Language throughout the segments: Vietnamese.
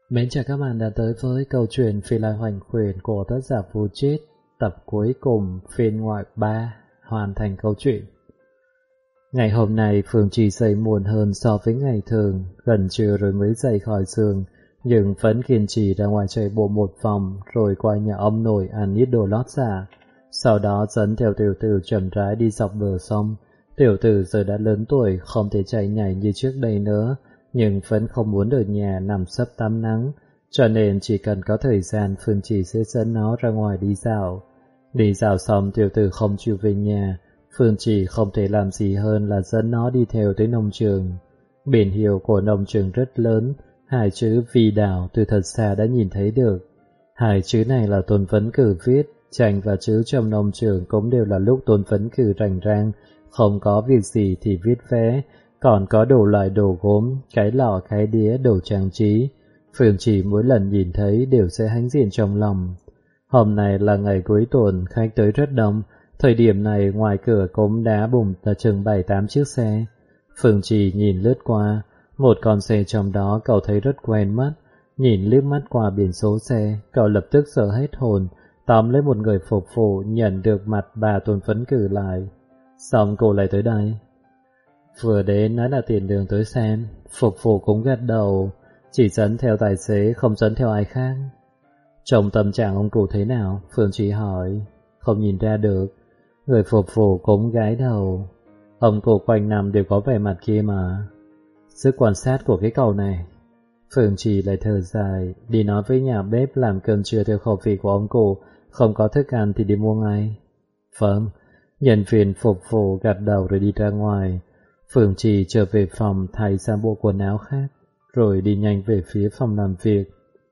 Mến chào các bạn đã tới với câu chuyện Phi Lai Hoành Khuyển của tác giả Phú Chít, tập cuối cùng phiên ngoại 3, hoàn thành câu chuyện. Ngày hôm nay Phương chỉ dậy muộn hơn so với ngày thường, gần trưa rồi mới dậy khỏi giường, nhưng vẫn kiên trì ra ngoài chạy bộ một vòng, rồi qua nhà ông nội ăn ít đồ lót dạ. Sau đó dẫn theo Tiểu Tử chậm rãi đi dọc bờ sông. Tiểu Tử giờ đã lớn tuổi, không thể chạy nhảy như trước đây nữa, nhưng vẫn không muốn ở nhà nằm sấp tắm nắng, cho nên chỉ cần có thời gian Phương chỉ sẽ dẫn nó ra ngoài đi dạo. Đi dạo xong Tiểu Tử không chịu về nhà, Phương chỉ không thể làm gì hơn là dẫn nó đi theo tới nông trường. Biển hiệu của nông trường rất lớn, hai chữ Vi Đảo từ thật xa đã nhìn thấy được. Hai chữ này là Tôn Vấn Cử viết, tranh và chữ trong nông trường cũng đều là lúc Tôn Vấn Cử rảnh rang, không có việc gì thì viết vẽ, còn có đủ loại đồ gốm, cái lọ, cái đĩa, đồ trang trí. Phương chỉ mỗi lần nhìn thấy đều sẽ hãnh diện trong lòng. Hôm nay là ngày cuối tuần, khách tới rất đông. Thời điểm này ngoài cửa cũng đã bùng là chừng 7-8 chiếc xe. Phương chỉ nhìn lướt qua, một con xe trong đó cậu thấy rất quen mắt. Nhìn liếc mắt qua biển số xe, cậu lập tức sợ hết hồn, tóm lấy một người phục vụ nhận được mặt bà Tôn Vấn Cử lại. Xong cô lại tới đây. Vừa đến nói là tiền đường tới xem, phục vụ cũng gật đầu, chỉ dẫn theo tài xế, không dẫn theo ai khác. Trong tâm trạng ông cụ thế nào? Phương chỉ hỏi. Không nhìn ra được. Người phục vụ cũng gái đầu. Ông cụ quanh năm đều có vẻ mặt kia mà. Sức quan sát của cái cậu này. Phương chỉ lại thở dài, đi nói với nhà bếp làm cơm trưa theo khẩu vị của ông cụ, không có thức ăn thì đi mua ngay. Vâng. Nhân viên phục vụ gật đầu rồi đi ra ngoài. Phương chỉ trở về phòng thay sang bộ quần áo khác, rồi đi nhanh về phía phòng làm việc.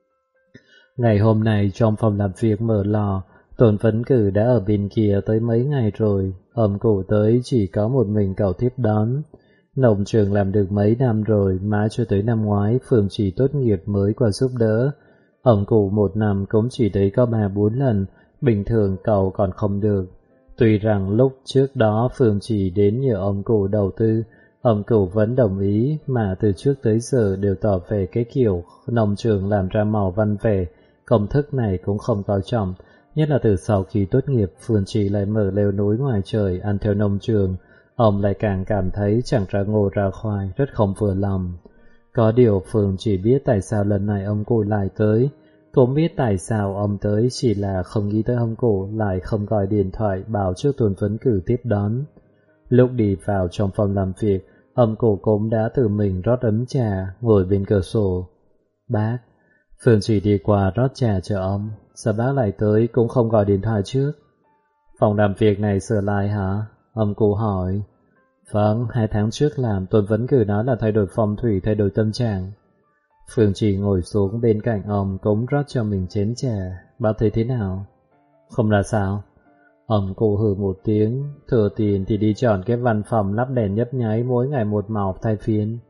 Ngày hôm nay trong phòng làm việc mở lò, Tôn Vấn Cử đã ở bên kia tới mấy ngày rồi, ông cụ tới chỉ có một mình cậu tiếp đón. Nông trường làm được mấy năm rồi, mãi cho tới năm ngoái Phương chỉ tốt nghiệp mới qua giúp đỡ. Ông cụ một năm cũng chỉ đấy có 3-4 lần, bình thường cậu còn không được. Tuy rằng lúc trước đó Phương chỉ đến nhờ ông cụ đầu tư, ông cụ vẫn đồng ý, mà từ trước tới giờ đều tỏ vẻ cái kiểu nông trường làm ra màu văn vẻ, công thức này cũng không coi trọng. Nhất là từ sau khi tốt nghiệp, Phương chỉ lại mở lều núi ngoài trời ăn theo nông trường, ông lại càng cảm thấy chẳng ra ngô ra khoai, rất không vừa lòng. Có điều Phương chỉ biết tại sao lần này ông cụ lại tới, cũng biết tại sao ông tới, chỉ là không nghĩ tới ông cụ lại không gọi điện thoại bảo trước Tôn Vấn Cử tiếp đón. Lúc đi vào trong phòng làm việc, ông cụ cũng đã tự mình rót ấm trà, ngồi bên cửa sổ. Bác, Phương chỉ đi qua rót trà cho ông, sao bác lại tới cũng không gọi điện thoại trước? Phòng làm việc này sửa lại hả? Ông cụ hỏi. Vâng, 2 tháng trước làm, Tôn Vấn Cử nói là thay đổi phong thủy, thay đổi tâm trạng. Phương chỉ ngồi xuống bên cạnh ông cũng rót cho mình chén trà. Bác thấy thế nào? Không là sao? Ông cụ hừ một tiếng, thừa tiền thì đi chọn cái văn phòng lắp đèn nhấp nháy mỗi ngày một màu thay phiên.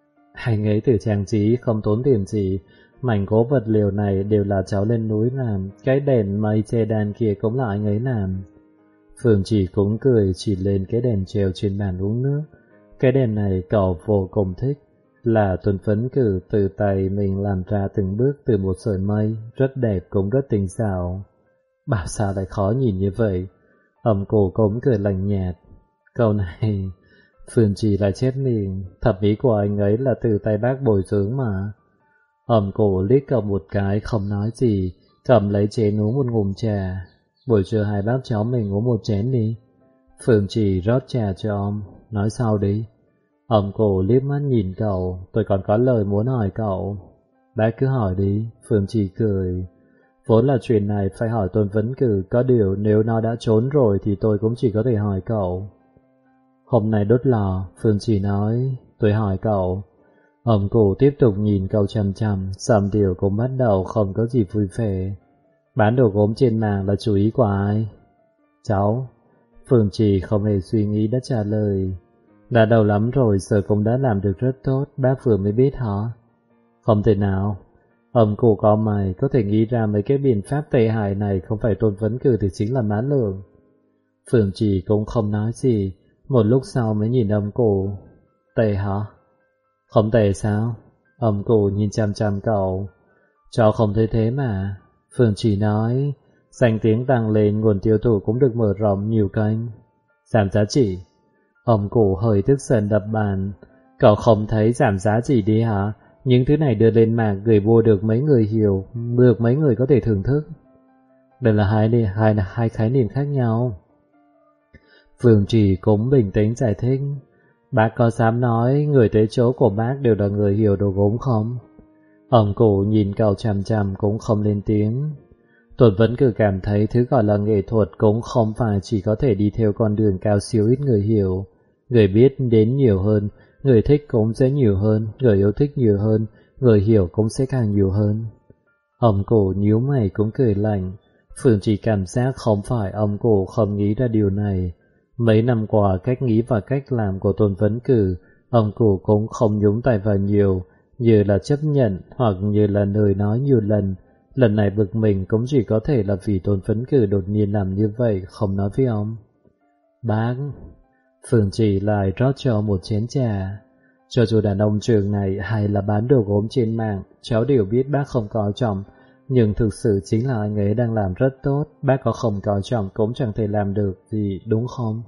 Anh ấy từ trang trí không tốn tiền gì, mảnh gỗ vật liệu này đều là cháu lên núi làm, cái đèn mây che đàn kia cũng là anh ấy làm. Phương chỉ cũng cười chỉ lên cái đèn treo trên bàn uống nước. Cái đèn này cậu vô cùng thích, là Tôn Vấn Cử từ tay mình làm ra từng bước từ một sợi mây, rất đẹp cũng rất tinh xảo. Bảo sao lại khó nhìn như vậy? Ông cụ cũng cười lạnh nhạt. Câu này, Phương chỉ lại chép miệng, thẩm mỹ của anh ấy là từ tay bác bồi dưỡng mà. Ông cụ liếc cậu một cái không nói gì, cầm lấy chén uống một ngụm trà. Buổi trưa hai bác cháu mình uống một chén đi. Phương chỉ rót trà cho ông, nói sau đi. Ông cụ liếc mắt nhìn cậu, tôi còn có lời muốn hỏi cậu. Bác cứ hỏi đi, Phương chỉ cười. Vốn là chuyện này phải hỏi Tôn Vấn Cử, có điều nếu nó đã trốn rồi thì tôi cũng chỉ có thể hỏi cậu. Hôm nay đốt lò, Phương chỉ nói, tôi hỏi cậu. Ông cụ tiếp tục nhìn cậu chằm chằm, Sầm Điều cũng bắt đầu không có gì vui vẻ. Bán đồ gốm trên mạng là chủ ý của ai? Cháu. Phương chỉ không hề suy nghĩ đã trả lời. Đã đầu lắm rồi, giờ cũng đã làm được rất tốt, bác vừa mới biết hả? Không thể nào. Ông cụ có mày, có thể nghĩ ra mấy cái biện pháp tệ hại này không phải Tôn Vấn Cử thì chính là Mã Lượng. Phương chỉ cũng không nói gì, một lúc sau mới nhìn ông cụ. Tệ hả? Không tệ sao? Ông cụ nhìn chằm chằm cậu. Cháu không thấy thế mà. Phương Trì nói, danh tiếng tăng lên, nguồn tiêu thụ cũng được mở rộng nhiều kênh. Giảm giá trị. Ông cụ hơi tức giận đập bàn. Cậu không thấy giảm giá trị đi hả? Những thứ này đưa lên mạng người mua được mấy người hiểu, được mấy người có thể thưởng thức. Đây là hai khái niệm khác nhau. Phương Trì cũng bình tĩnh giải thích. Bác có dám nói người tới chỗ của bác đều là người hiểu đồ gốm không? Ông cụ nhìn cậu chằm chằm cũng không lên tiếng. Tôi vẫn cứ cảm thấy thứ gọi là nghệ thuật cũng không phải chỉ có thể đi theo con đường cao siêu ít người hiểu. Người biết đến nhiều hơn, người thích cũng sẽ nhiều hơn, người yêu thích nhiều hơn, người hiểu cũng sẽ càng nhiều hơn. Ông cụ nhíu mày cũng cười lạnh. Phương chỉ cảm giác không phải ông cụ không nghĩ ra điều này. Mấy năm qua cách nghĩ và cách làm của Tôn Vấn Cử, ông cụ cũng không nhúng tay vào nhiều, như là chấp nhận hoặc như là lời nói nhiều lần. Lần này bực mình cũng chỉ có thể là vì Tôn Vấn Cử đột nhiên làm như vậy, không nói với ông. Bác, Phương chỉ lại rót cho một chén trà. Cho dù đàn ông trường này hay là bán đồ gốm trên mạng, cháu đều biết bác không coi trọng, nhưng thực sự chính là anh ấy đang làm rất tốt, bác có không coi trọng cũng chẳng thể làm được gì, đúng không?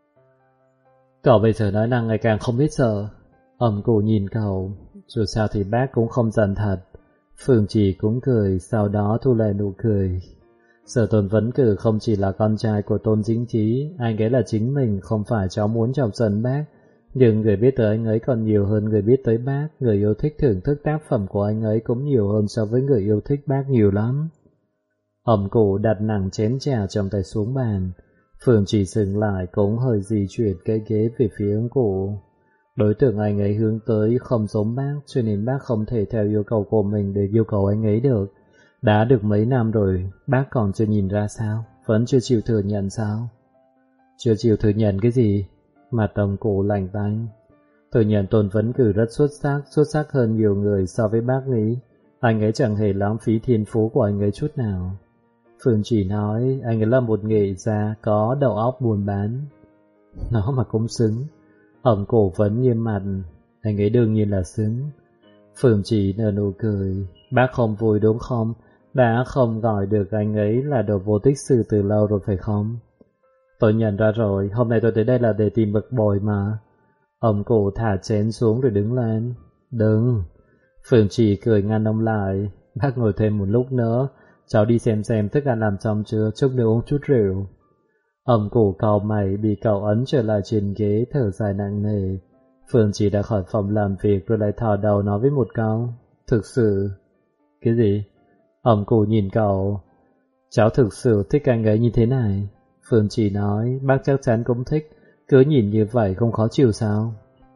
Cậu bây giờ nói năng ngày càng không biết sợ. Ông cụ nhìn cậu, dù sao thì bác cũng không giận thật. Phương Trì cũng cười, sau đó thu lại nụ cười. Sở Tôn Vấn Cử không chỉ là con trai của Tôn Chính Trí, anh ấy là chính mình, không phải cháu muốn chọc giận bác. Nhưng người biết tới anh ấy còn nhiều hơn người biết tới bác, người yêu thích thưởng thức tác phẩm của anh ấy cũng nhiều hơn so với người yêu thích bác nhiều lắm. Ông cụ đặt nặng chén trà trong tay xuống bàn. Phương chỉ dừng lại cũng hơi di chuyển cái ghế về phía ông cụ. Đối tượng anh ấy hướng tới không giống bác, cho nên bác không thể theo yêu cầu của mình để yêu cầu anh ấy được. Đã được mấy năm rồi, bác còn chưa nhìn ra sao? Vẫn chưa chịu thừa nhận sao? Chưa chịu thừa nhận cái gì? Mặt ông cụ lạnh tanh. Thừa nhận Tôn Vấn Cử rất xuất sắc hơn nhiều người so với bác nghĩ. Anh ấy chẳng hề lãng phí thiên phú của anh ấy chút nào. Phương chỉ nói anh ấy là một nghệ gia có đầu óc buôn bán. Nó mà cũng xứng. Ông cổ vẫn nghiêm mặt. Anh ấy đương nhiên là xứng. Phương chỉ nở nụ cười. Bác không vui đúng không? Đã không gọi được anh ấy là đồ vô tích sự từ lâu rồi phải không? Tôi nhận ra rồi, hôm nay tôi tới đây là để tìm bực bội mà. Ông cụ thả chén xuống rồi đứng lên. Đừng. Phương chỉ cười ngăn ông lại. Bác ngồi thêm một lúc nữa, cháu đi xem thức ăn làm xong chưa, chút nữa uống chút rượu. Ông cụ cau mày bị cậu ấn trở lại trên ghế, thở dài nặng nề. Phương chỉ đã khỏi phòng làm việc rồi lại thò đầu nói với một câu. Thực sự. Cái gì? Ông cụ nhìn cậu. Cháu thực sự thích anh ấy như thế này. Phương chỉ nói, bác chắc chắn cũng thích, cứ nhìn như vậy không khó chịu sao?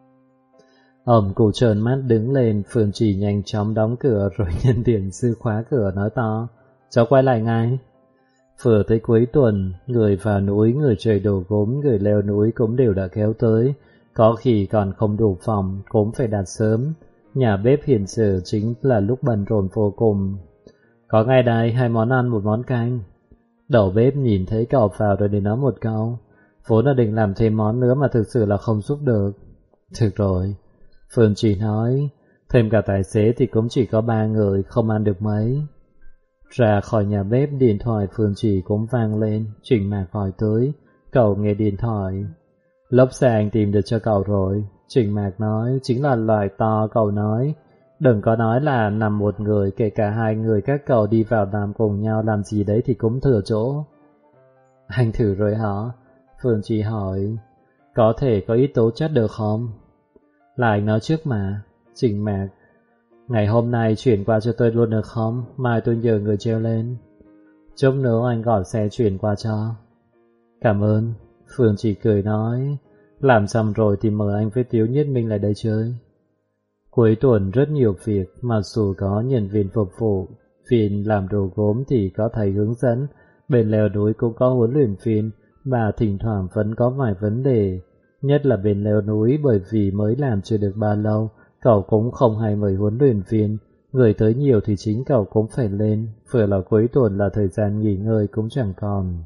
Ông cụ trợn mắt đứng lên, Phương chỉ nhanh chóng đóng cửa rồi nhân tiện sư khóa cửa nói to, cháu quay lại ngay. Vừa tới cuối tuần, người vào núi, người chơi đồ gốm, người leo núi cũng đều đã kéo tới, có khi còn không đủ phòng, cũng phải đặt sớm. Nhà bếp hiện giờ chính là lúc bận rộn vô cùng. Có ngay đây 2 món ăn 1 món canh. Đầu bếp nhìn thấy cậu vào rồi để nói một câu. Vốn là định làm thêm món nữa mà thực sự là không giúp được. Được rồi. Phương chỉ nói, thêm cả tài xế thì cũng chỉ có 3 người, không ăn được mấy. Ra khỏi nhà bếp, điện thoại Phương chỉ cũng vang lên. Trình Mạc gọi tới. Cậu nghe điện thoại. Lốp xe anh tìm được cho cậu rồi. Trình Mạc nói, chính là loại to cậu nói. Đừng có nói là nằm một người, kể cả 2 người các cậu đi vào làm cùng nhau làm gì đấy thì cũng thừa chỗ. Anh thử rồi hả? Phương chỉ hỏi, có thể có ít tố chất được không? Là anh nói trước mà. Trình Mạc, ngày hôm nay chuyển qua cho tôi luôn được không? Mai tôi nhờ người treo lên. Chút nữa anh gọi xe chuyển qua cho. Cảm ơn. Phương chỉ cười nói, làm xong rồi thì mời anh với Tiếu Nhất Minh lại đây chơi. Cuối tuần rất nhiều việc, mặc dù có nhân viên phục vụ, viên làm đồ gốm thì có thầy hướng dẫn, bên leo núi cũng có huấn luyện viên, mà thỉnh thoảng vẫn có vài vấn đề. Nhất là bên leo núi, bởi vì mới làm chưa được bao lâu, cậu cũng không hay mời huấn luyện viên, người tới nhiều thì chính cậu cũng phải lên, vừa là cuối tuần là thời gian nghỉ ngơi cũng chẳng còn.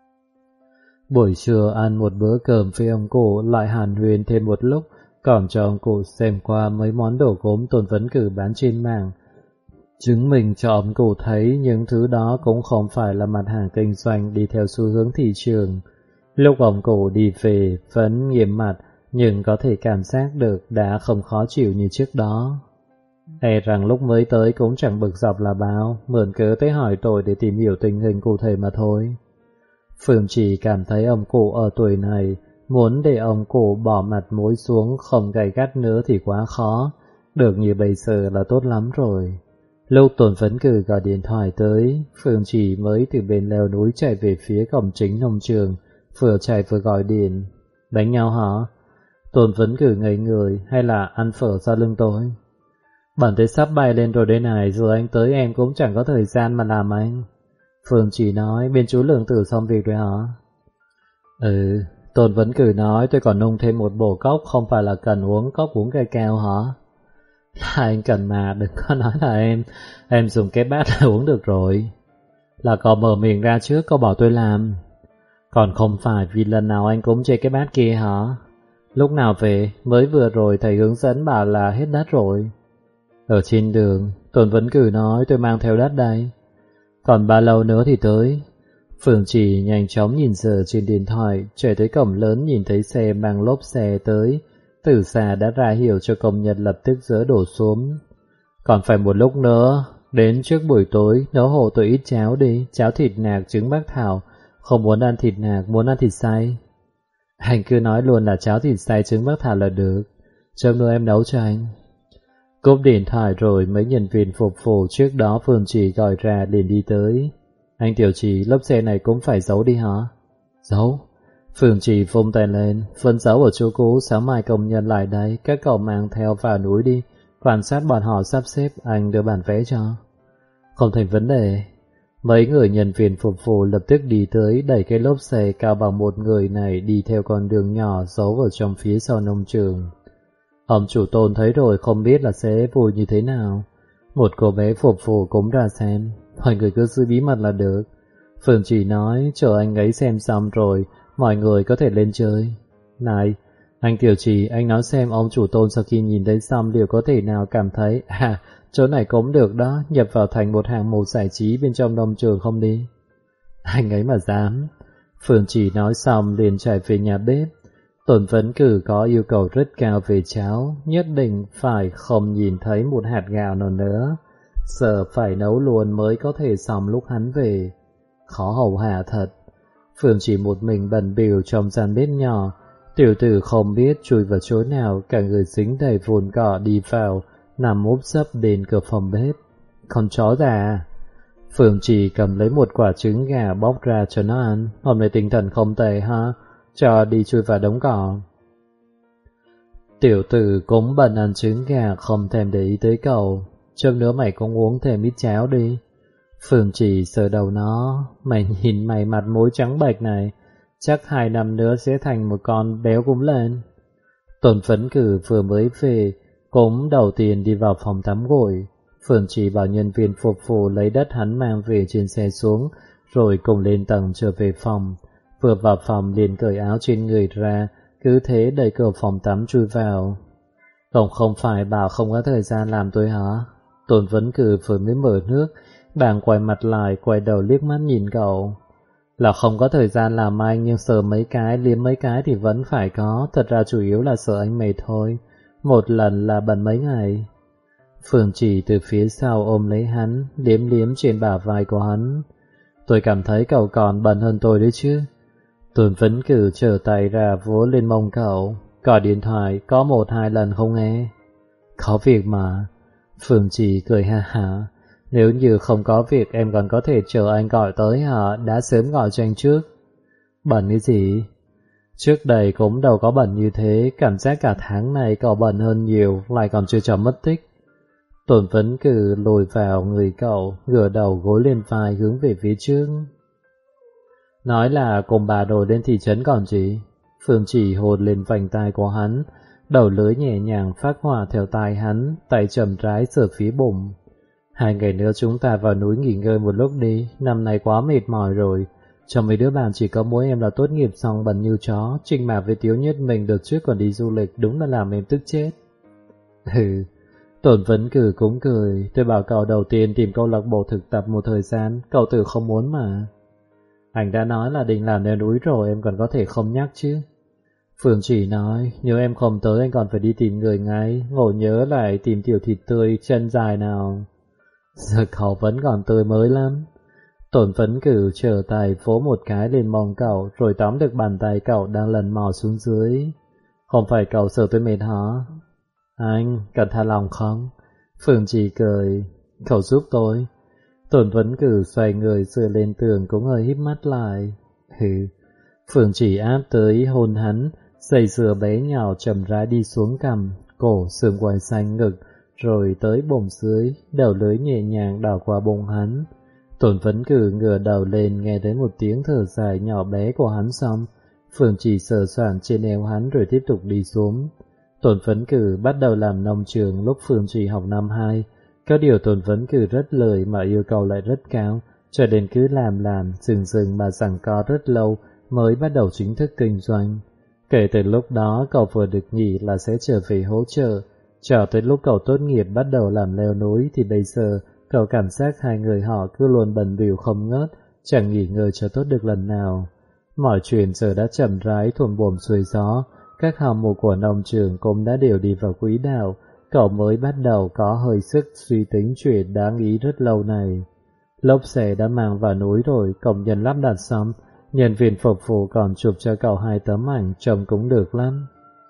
Buổi trưa ăn một bữa cơm với ông cụ, lại hàn huyên thêm một lúc, còn cho ông cụ xem qua mấy món đồ gốm Tôn Vấn Cử bán trên mạng. chứng minh cho ông cụ thấy những thứ đó cũng không phải là mặt hàng kinh doanh đi theo xu hướng thị trường. Lúc ông cụ đi về vẫn nghiêm mặt, nhưng có thể cảm giác được đã không khó chịu như trước đó. E rằng lúc mới tới cũng chẳng bực dọc là bao, mượn cớ tới hỏi tôi để tìm hiểu tình hình cụ thể mà thôi. Phương chỉ cảm thấy ông cụ ở tuổi này, muốn để ông cụ bỏ mặt mũi xuống không gay gắt nữa thì quá khó, được như bây giờ là tốt lắm rồi. Lúc Tôn Phấn Cử gọi điện thoại tới, Phương chỉ mới từ bên leo núi chạy về phía cổng chính nông trường, vừa chạy vừa gọi điện. Đánh nhau hả? Tôn Phấn Cử ngây người, hay là ăn phở sau lưng tôi? Bản tới sắp bay lên rồi đây này, rồi anh tới em cũng chẳng có thời gian mà làm anh. Phương chỉ nói, bên chú Lượng Tử xong việc rồi hả? Tôn Vấn Cử nói tôi còn nung thêm một bổ cốc, không phải là cần uống cốc uống cây cao hả? Là anh cần mà, đừng có nói là em dùng cái bát là uống được rồi. Là cậu mở miệng ra trước, cậu bảo tôi làm. Còn không phải vì lần nào anh cũng chơi cái bát kia hả? Lúc nào về, mới vừa rồi thầy hướng dẫn bảo là hết đất rồi. Ở trên đường, Tôn Vấn Cử nói tôi mang theo đất đây. Còn bao lâu nữa thì tới? Phương chỉ nhanh chóng nhìn giờ trên điện thoại, chạy tới cổng lớn nhìn thấy xe mang lốp xe tới, từ xa đã ra hiệu cho công nhân lập tức dỡ đổ xuống. Còn phải một lúc nữa, đến trước buổi tối, nấu hộ tôi ít cháo đi, cháo thịt nạc trứng bắc thảo, không muốn ăn thịt nạc, muốn ăn thịt xay. Anh cứ nói luôn là cháo thịt xay trứng bắc thảo là được, chấm nữa em nấu cho anh. Cúp điện thoại rồi mấy nhân viên phục vụ trước đó Phương Chỉ gọi ra liền đi tới. Anh Tiểu Chỉ, lốp xe này cũng phải giấu đi hả? Giấu? Phương Chỉ vung tay lên, phân giấu ở chỗ cũ, sáng mai công nhân lại đây, các cậu mang theo vào núi đi, quan sát bọn họ sắp xếp, anh đưa bản vẽ cho. Không thành vấn đề. Mấy người nhân viên phục vụ lập tức đi tới, đẩy cái lốp xe cao bằng một người này đi theo con đường nhỏ giấu ở trong phía sau nông trường. Ông chủ Tôn thấy rồi không biết là sẽ vui như thế nào. Một cô bé phục vụ cũng ra xem, mọi người cứ giữ bí mật là được. Phương chỉ nói chờ anh ấy xem xong rồi, mọi người có thể lên chơi. Này, anh Tiểu Chỉ, anh nói xem ông chủ Tôn sau khi nhìn thấy xong liệu có thể nào cảm thấy chỗ này cũng được đó, nhập vào thành một hạng mục giải trí bên trong nông trường không đi? Anh ấy mà dám. Phương chỉ nói xong liền chạy về nhà bếp. Tôn Vấn Cử có yêu cầu rất cao về cháo, nhất định phải không nhìn thấy một hạt gạo nào nữa, sợ phải nấu luôn mới có thể xong lúc hắn về. Khó hầu hạ thật. Phương chỉ một mình bận bịu trong gian bếp nhỏ, tiểu tử không biết chui vào chỗ nào, cả người dính đầy vụn cỏ đi vào, nằm úp sấp đến cửa phòng bếp. Con chó già. Phương chỉ cầm lấy một quả trứng gà bóc ra cho nó ăn. Hôm nay tinh thần không tệ ha, cho đi chui vào đống cỏ. Tiểu tử cũng bận ăn trứng gà, không thèm để ý tới cậu. Trước nữa mày cũng uống thêm ít cháo đi. Phương chỉ sờ đầu nó. Mày nhìn mày mặt mũi trắng bệch này, chắc 2 năm nữa sẽ thành một con béo cũng lên. Tôn Phấn Cử vừa mới về, cũng đầu tiên đi vào phòng tắm gội. Phương chỉ bảo nhân viên phục vụ lấy đất hắn mang về trên xe xuống, rồi cùng lên tầng trở về phòng. Vừa vào phòng liền cởi áo trên người ra, cứ thế đẩy cửa phòng tắm chui vào. Cậu không phải bảo không có thời gian làm tôi hả? Tôn Vấn Cử vừa mới mở nước, bàng quay mặt lại, quay đầu liếc mắt nhìn cậu. Là không có thời gian làm anh, nhưng sờ mấy cái, liếm mấy cái thì vẫn phải có, thật ra chủ yếu là sợ anh mệt thôi. Một lần là bận mấy ngày. Phương chỉ từ phía sau ôm lấy hắn, liếm liếm trên bả vai của hắn. Tôi cảm thấy cậu còn bận hơn tôi đấy chứ. Tôn Vấn Cử trở tay ra vỗ lên mông cậu. Gọi điện thoại có 1-2 lần không nghe? Có việc mà. Phương chỉ cười ha hả. Nếu như không có việc em còn có thể chờ anh gọi tới hả? Đã sớm gọi cho anh trước. Bận cái gì? Trước đây cũng đâu có bận như thế, cảm giác cả tháng này cậu bận hơn nhiều, lại còn chưa cho mất tích. Tôn Vấn Cử lùi vào người cậu, ngửa đầu gối lên vai hướng về phía trước. Nói là cùng bà đồ lên thị trấn còn gì? Phương chỉ hồn lên vành tai của hắn, đầu lưỡi nhẹ nhàng phát hỏa theo tai hắn, tay chậm rãi sờ phía bụng. 2 ngày nữa chúng ta vào núi nghỉ ngơi một lúc đi, năm nay quá mệt mỏi rồi. Trong mấy đứa bạn chỉ có mỗi em là tốt nghiệp xong bận như chó, Trinh Mạc với Tiếu Nhất mình đợt trước còn đi du lịch, đúng là làm em tức chết. Tổn Vấn Cử cũng cười. Tôi bảo cậu đầu tiên tìm câu lạc bộ thực tập một thời gian, cậu tự không muốn mà. Anh đã nói là định làm leo núi rồi, em còn có thể không nhắc chứ. Phương Chỉ nói, nếu em không tới anh còn phải đi tìm người ngay, ngộ nhớ lại tìm tiểu thịt tươi chân dài nào. Giờ cậu vẫn còn tươi mới lắm. Tổn Vấn Cử trở tay vỗ một cái lên mông cậu, rồi tóm được bàn tay cậu đang lần mò xuống dưới. Không phải cậu sợ tôi mệt hả? Anh, cần tha lòng không? Phương Chỉ cười, cậu giúp tôi. Tổn Vấn Cử xoay người dựa lên tường cũng hơi híp mắt lại. Hừ. Phương Chỉ áp tới hôn hắn, dây dừa bé nhỏ chậm rãi đi xuống cằm, cổ, xương quai xanh, ngực, rồi tới bụng dưới, đầu lưỡi nhẹ nhàng đảo qua bụng hắn. Tổn Vấn Cử ngửa đầu lên nghe thấy một tiếng thở dài nhỏ bé của hắn xong, Phương Chỉ sờ soạng trên eo hắn rồi tiếp tục đi xuống. Tổn Vấn Cử bắt đầu làm nông trường lúc Phương Chỉ học năm 2. Có điều Tổn Vấn Cử rất lười mà yêu cầu lại rất cao, cho đến cứ làm, dừng mà giằng co rất lâu mới bắt đầu chính thức kinh doanh. Kể từ lúc đó cậu vừa được nghỉ là sẽ trở về hỗ trợ, cho tới lúc cậu tốt nghiệp bắt đầu làm leo núi thì bây giờ cậu cảm giác hai người họ cứ luôn bận bịu không ngớt, chẳng nghỉ ngơi cho tốt được lần nào. Mọi chuyện giờ đã chậm rãi thuận buồm xuôi gió, các hạng mục của nông trường cũng đã đều đi vào quỹ đạo, cậu mới bắt đầu có hơi sức suy tính chuyện đáng ý rất lâu này. Lốp xe đã mang vào núi rồi, công nhân lắp đặt xong, nhân viên phục vụ còn chụp cho cậu 2 tấm ảnh trông cũng được lắm.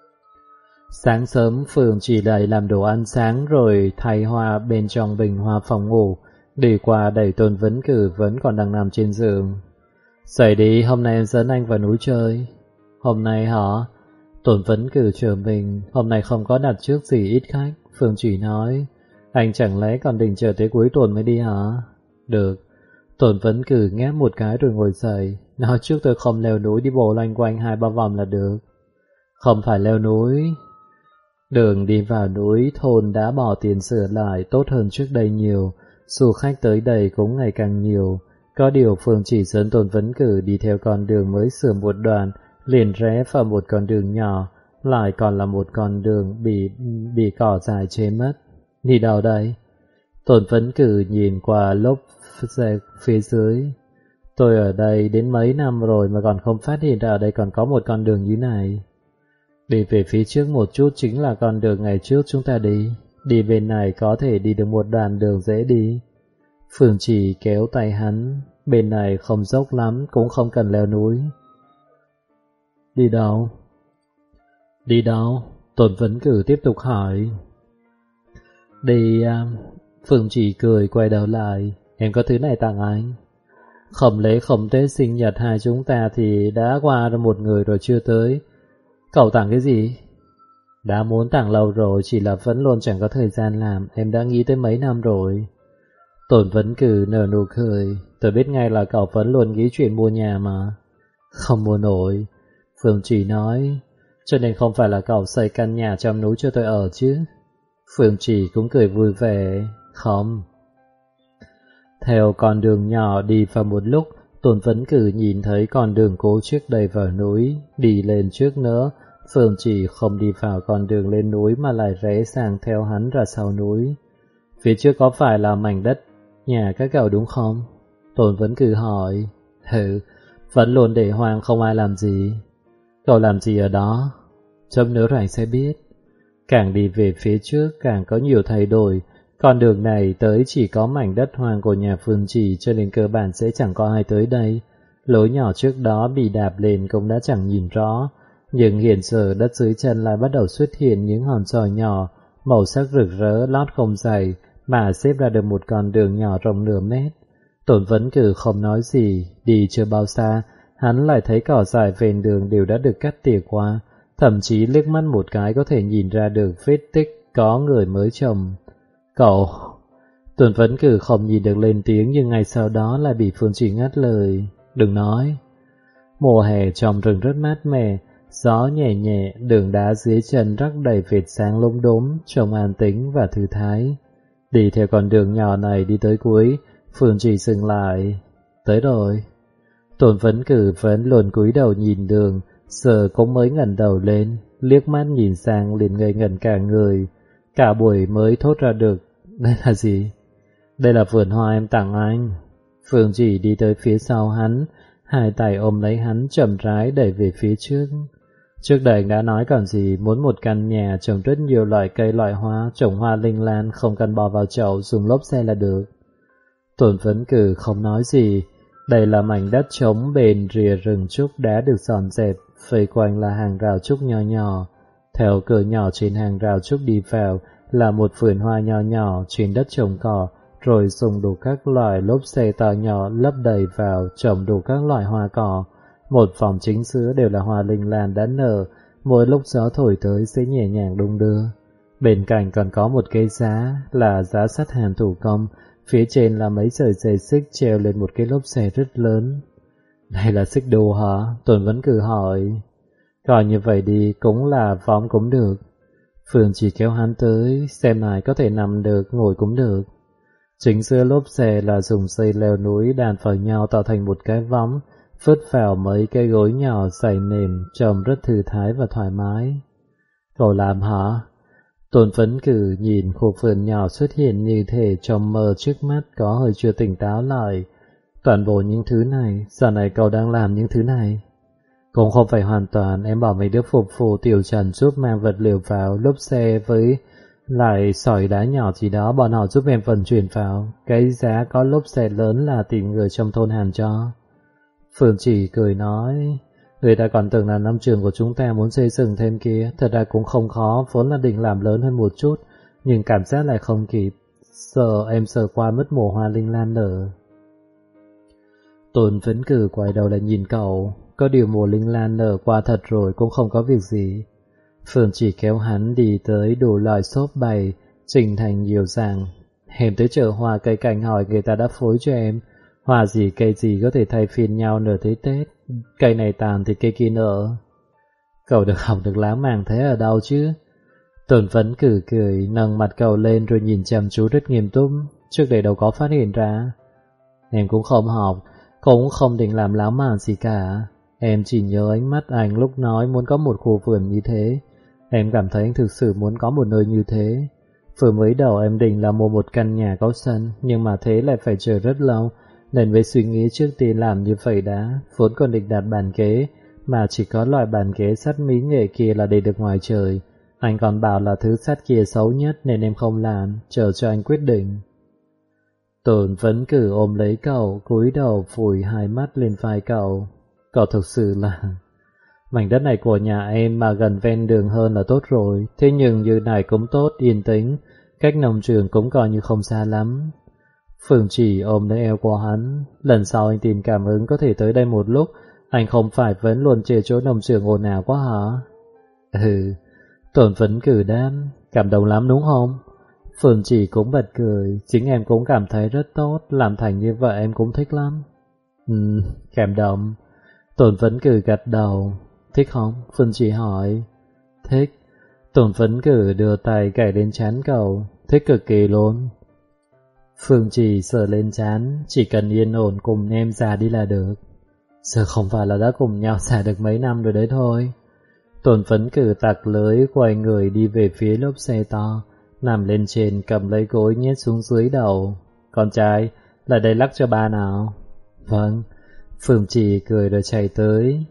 Sáng sớm Phương Chỉ đầy làm đồ ăn sáng rồi thay hoa bên trong bình hoa phòng ngủ, đi qua đẩy Tổn Vấn Cử vẫn còn đang nằm trên giường. Dậy đi, hôm nay em dẫn anh vào núi chơi. Hôm nay hả? Tổn Vấn Cử chờ mình, hôm nay không có đặt trước gì ít khách. Phương Chỉ nói, anh chẳng lẽ còn định chờ tới cuối tuần mới đi hả? Được. Tổn Vấn Cử ngáp một cái rồi ngồi dậy, nói trước tôi không leo núi, đi bộ loanh quanh 2-3 vòng là được. Không phải leo núi. Đường đi vào núi thôn đã bỏ tiền sửa lại tốt hơn trước đây nhiều, du khách tới đây cũng ngày càng nhiều. Có điều Phương Chỉ dẫn Tổn Vấn Cử đi theo con đường mới sửa một đoạn, liền rẽ vào một con đường nhỏ, lại còn là một con đường bị cỏ dại che mất. Đi đâu đây? Tổn Vấn Cử nhìn qua lốp xe phía dưới. Tôi ở đây đến mấy năm rồi mà còn không phát hiện ra ở đây còn có một con đường như này. Đi về phía trước một chút chính là con đường ngày trước chúng ta đi. Đi bên này có thể đi được một đoạn đường dễ đi. Phương Chỉ kéo tay hắn. Bên này không dốc lắm, cũng không cần leo núi. Đi đâu? Đi đâu? Tổn Vấn Cử tiếp tục hỏi. Đi... Phương Chỉ cười quay đầu lại. Em có thứ này tặng anh. Không lẽ không Tết sinh nhật hai chúng ta thì đã qua được một người rồi chưa tới. Cậu tặng cái gì? Đã muốn tặng lâu rồi, chỉ là vẫn luôn chẳng có thời gian làm. Em đã nghĩ tới mấy năm rồi. Tổn Vấn Cử nở nụ cười. Tôi biết ngay là cậu vẫn luôn nghĩ chuyện mua nhà mà. Không mua nổi. Phương Chỉ nói. Cho nên không phải là cậu xây căn nhà trong núi cho tôi ở chứ? Phương Chỉ cũng cười vui vẻ. Không. Theo con đường nhỏ đi vào một lúc, Tổn Vấn Cử nhìn thấy con đường cố trước đầy vào núi, đi lên trước nữa. Phương Chỉ không đi vào con đường lên núi mà lại rẽ sang theo hắn ra sau núi. Phía trước có phải là mảnh đất nhà các cậu đúng không? Tổn Vấn Cử hỏi. Vẫn luôn để hoang không ai làm gì. Cậu làm gì ở đó? Chốc nữa rồi anh sẽ biết. Càng đi về phía trước càng có nhiều thay đổi. Con đường này tới chỉ có mảnh đất hoang của nhà Phương Chỉ, cho nên cơ bản sẽ chẳng có ai tới đây. Lối nhỏ trước đó bị đạp lên cũng đã chẳng nhìn rõ, nhưng hiện giờ đất dưới chân lại bắt đầu xuất hiện những hòn sỏi nhỏ, màu sắc rực rỡ lót không dày, mà xếp ra được một con đường nhỏ rộng nửa mét. Tổn Vấn Cử không nói gì, đi chưa bao xa, hắn lại thấy cỏ dại ven đường đều đã được cắt tỉa qua, thậm chí liếc mắt một cái có thể nhìn ra được vết tích có người mới trồng. Cậu... Tổn Vấn Cử không nhìn được lên tiếng, nhưng ngay sau đó lại bị Phương Chỉ ngắt lời. Đừng nói. Mùa hè trong rừng rất mát mẻ, gió nhẹ nhẹ, đường đá dưới chân rắc đầy vệt sáng lốm đốm, trông an tĩnh và thư thái. Đi theo con đường nhỏ này đi tới cuối, Phương Chỉ dừng lại. Tới rồi. Tổn Vấn Cử vẫn luôn cúi đầu nhìn đường, giờ cũng mới ngẩng đầu lên, liếc mắt nhìn sang liền ngây ngẩn cả người. cả buổi mới thốt ra được. Đây là gì? Đây là vườn hoa em tặng anh. Phương Chỉ đi tới phía sau hắn, hai tay ôm lấy hắn chậm rãi đẩy về phía trước. Trước đây anh đã nói còn gì, muốn một căn nhà trồng rất nhiều loại cây loại hoa, trồng hoa linh lan, không cần bỏ vào chậu, dùng lốp xe là được. Tôn Vấn Cử không nói gì. Đây là mảnh đất trống bên rìa rừng trúc đã được dọn dẹp, vây quanh là hàng rào trúc nho nhỏ. Theo cửa nhỏ trên hàng rào trúc đi vào là một vườn hoa nho nhỏ trên đất trồng cỏ, rồi dùng đủ các loại lốp xe to nhỏ lấp đầy vào, trồng đủ các loại hoa cỏ. Một phòng chính giữa đều là hoa linh lan đã nở, mỗi lúc gió thổi tới sẽ nhẹ nhàng đung đưa. Bên cạnh còn có một cây giá, là giá sắt hàn thủ công, phía trên là mấy sợi dây xích treo lên một cái lốp xe rất lớn. Này là xích đồ hả? Tuấn vẫn cứ hỏi. Coi như vậy đi, cũng là võng cũng được. Phương chỉ kéo hắn tới, xem ai có thể nằm được, ngồi cũng được. Chính giữa lốp xe là dùng dây leo núi đan vào nhau tạo thành một cái võng, vứt vào mấy cái gối nhỏ dày mềm, trông rất thư thái và thoải mái. Cậu làm hả? Tôn Phấn Cử nhìn khu vườn nhỏ xuất hiện như thể trong mơ trước mắt có hơi chưa tỉnh táo lại. Toàn bộ những thứ này, giờ này cậu đang làm những thứ này. Cũng không phải hoàn toàn, em bảo mấy đứa phục vụ Tiểu Trần giúp mang vật liệu vào, lốp xe với lại sỏi đá nhỏ gì đó, bọn họ giúp em vận chuyển vào. Cái giá có lốp xe lớn là tìm người trong thôn Hàn cho. Phương Chỉ cười nói, người ta còn tưởng là năm trường của chúng ta muốn xây dựng thêm kia, thật ra cũng không khó, vốn là định làm lớn hơn một chút, nhưng cảm giác lại không kịp. Sợ em sợ qua mất mùa hoa linh lan nở. Tôn Vấn Cử quay đầu lại nhìn cậu, có điều mùa linh lan nở qua thật rồi cũng không có việc gì. Phương Chỉ kéo hắn đi tới đủ loại xốp bày, chỉnh thành nhiều dạng. Em tới chợ hoa cây cảnh hỏi người ta đã phối cho em, hoa gì cây gì có thể thay phiên nhau nở tới Tết, cây này tàn thì cây kia nở. Cậu được học được lãng mạn thế ở đâu chứ? Tôn Vấn Cử cười, nâng mặt cậu lên rồi nhìn chăm chú rất nghiêm túc, trước đây đâu có phát hiện ra. Em cũng không học, cũng không định làm lãng mạn gì cả. Em chỉ nhớ ánh mắt anh lúc nói muốn có một khu vườn như thế. Em cảm thấy anh thực sự muốn có một nơi như thế. Vừa mới đầu em định là mua một căn nhà có sân, nhưng mà thế lại phải chờ rất lâu, nên với suy nghĩ trước tiên làm như vậy đã, vốn còn định đặt bàn ghế, mà chỉ có loại bàn ghế sắt mỹ nghệ kia là để được ngoài trời. Anh còn bảo là thứ sắt kia xấu nhất nên em không làm, chờ cho anh quyết định. Tôn Vấn Cử ôm lấy cậu, cúi đầu phủi hai mắt lên vai cậu. Cậu thực sự là... Mảnh đất này của nhà em mà gần ven đường hơn là tốt rồi, thế nhưng như này cũng tốt, yên tĩnh, cách nông trường cũng coi như không xa lắm. Phương Chỉ ôm lấy eo của hắn, lần sau anh tìm cảm hứng có thể tới đây một lúc, anh không phải vẫn luôn chê chỗ nông trường ồn ào quá hả? Ừ, Tôn Vấn Cử đáp, cảm động lắm đúng không? Phương Chỉ cũng bật cười, chính em cũng cảm thấy rất tốt, làm thành như vậy em cũng thích lắm. Cảm động. Tôn Vấn Cử gật đầu. Thích không? Phương Chỉ hỏi. Thích. Tôn Vấn Cử đưa tay gảy lên trán cậu. Thích cực kỳ luôn. Phương Chỉ sờ lên trán, chỉ cần yên ổn cùng em già đi là được. Giờ không phải là đã cùng nhau xả được mấy năm rồi đấy thôi. Tôn Vấn Cử tặc lưới quay người đi về phía lốp xe to, nằm lên trên cầm lấy gối nhét xuống dưới đầu. Con trai, lại đây lắc cho ba nào. Vâng. Phương Chỉ cười rồi chạy tới.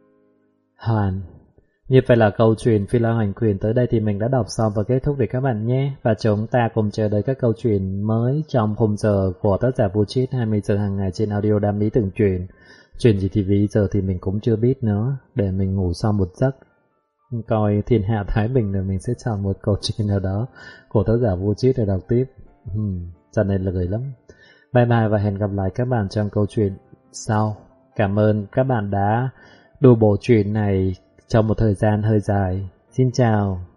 Hoàn, như vậy là câu chuyện Phi Long Hành Quyền tới đây thì mình đã đọc xong và kết thúc để các bạn nhé. Và chúng ta cùng chờ đợi các câu chuyện mới trong khung giờ của tác giả Vô Chít 20 giờ hàng ngày trên audio Đam Mỹ Từng Chuyện. Chuyện gì thì vì giờ thì mình cũng chưa biết nữa, để mình ngủ xong một giấc coi Thiên Hạ Thái Bình rồi mình sẽ chọn một câu chuyện nào đó của tác giả Vô Chít để đọc tiếp. Cho nên là gửi lắm. Bye bye và hẹn gặp lại các bạn trong câu chuyện sau. Cảm ơn các bạn đã đu bộ truyện này trong một thời gian hơi dài. Xin chào.